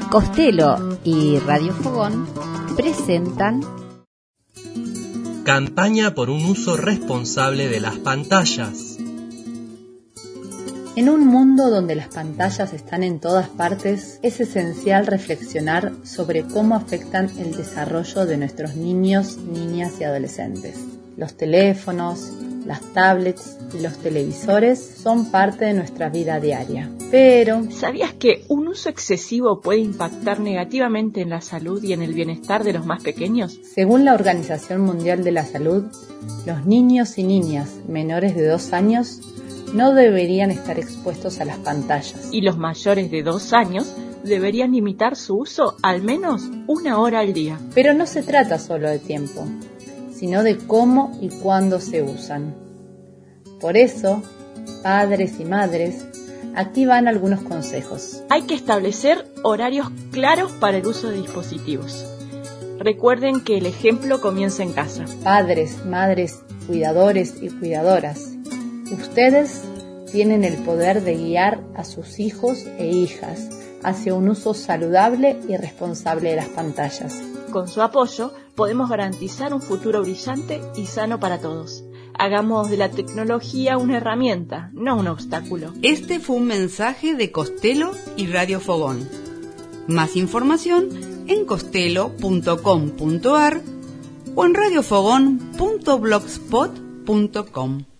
Costello y Radio Fogón presentan Campaña por un uso responsable de las pantallas. En un mundo donde las pantallas están en todas partes, es esencial reflexionar sobre cómo afectan el desarrollo de nuestros niños, niñas y adolescentes. Los teléfonos, las tablets y los televisores son parte de nuestra vida diaria. Pero, ¿sabías que un uso excesivo puede impactar negativamente en la salud y en el bienestar de los más pequeños? Según la Organización Mundial de la Salud, los niños y niñas menores de 2 años no deberían estar expuestos a las pantallas. Y los mayores de 2 años deberían limitar su uso al menos 1 hora al día. Pero no se trata solo de tiempo, sino de cómo y cuándo se usan. Por eso, padres y madres, aquí van algunos consejos. Hay que establecer horarios claros para el uso de dispositivos. Recuerden que el ejemplo comienza en casa. Padres, madres, cuidadores y cuidadoras, ustedes tienen el poder de guiar a sus hijos e hijas hacia un uso saludable y responsable de las pantallas. Con su apoyo, podemos garantizar un futuro brillante y sano para todos. Hagamos de la tecnología una herramienta, no un obstáculo. Este fue un mensaje de Costello y Radio Fogón. Más información en costello.com.ar o en radiofogón.blogspot.com.